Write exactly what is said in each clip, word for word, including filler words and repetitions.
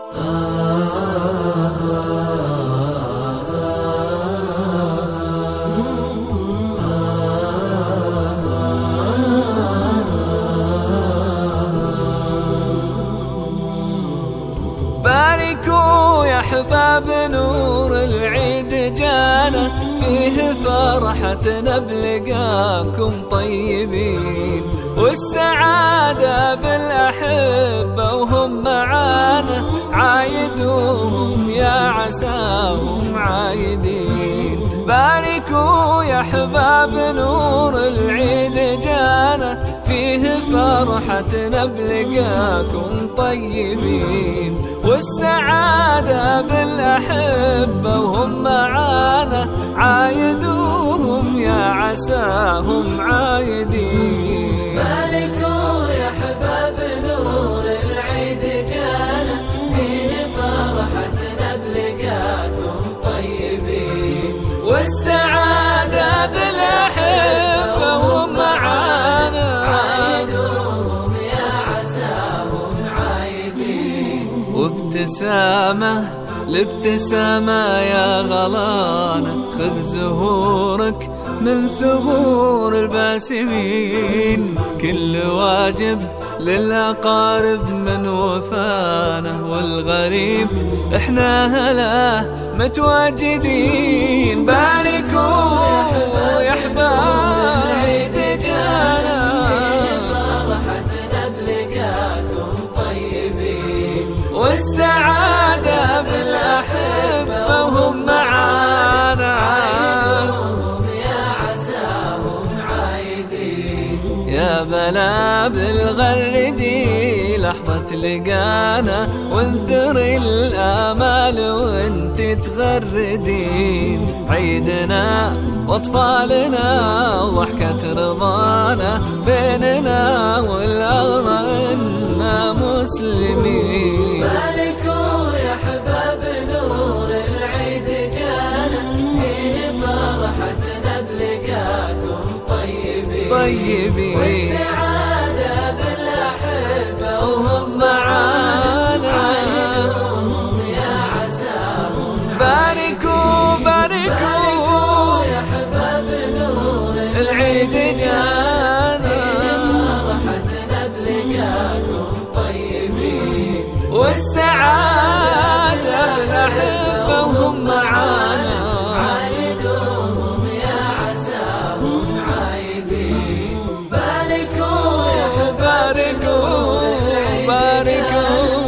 باركوا يا أحباب نور العيد جانا، فيه فرحتنا بلقاكم طيبين، والسعادة بالأحبة وهم معانا، عايدوهم يا عساهم عايدين. باركوا يا أحباب نور العيد جانا، فيه فرحتنا بلقاكم طيبين، والسعادة بالأحبة وهم معانا، عايدوهم يا عساهم عايدين. باركوا يا أحباب نور العيد جانا، فيه فرحتنا بلقاكم طيبين، والسعادة بالأحبة وهم معانا، عايدوهم يا عساهم عايدين. وابتسامة الابتسامة يا غلانة، خذ زهورك من ثغور الباسمين، كل واجب للأقارب من وفانه، والغريب احنا هلا متواجدين. باركوا يا أحباب العيد جانا، فرحتنا بلقاكم طيبين، والسعادة بالأحبة وهم معانا، عايدوهم يا عساهم عايدين. يا بلا بالغردي لحظة لقانا، وانثري الآمال وانت تغردين، عيدنا واطفالنا وضحكة رضانا، بيننا والأغنى إنا مسلمين. باركوا يا أحباب نور العيد جانا، فيه فرحتنا بلقاكم طيبين، طيبين، والسعادة بالأحبة وهم معانا، عايدوهم يا عساهم. باركوا باركوا يا أحباب نور العيد جانا، فرحتنا بلقاكم طيبين، والسعادة بالأحبة وهم معانا، عايدوهم يا عساهم عايدين. باركوا يا أحباب باركوا باركوا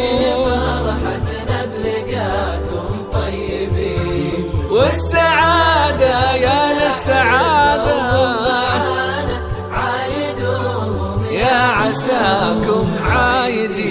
فرحتنا بلقاكم طيبين، والسعادة يا للسعادة، عايدوهم يا عساكم عايدين.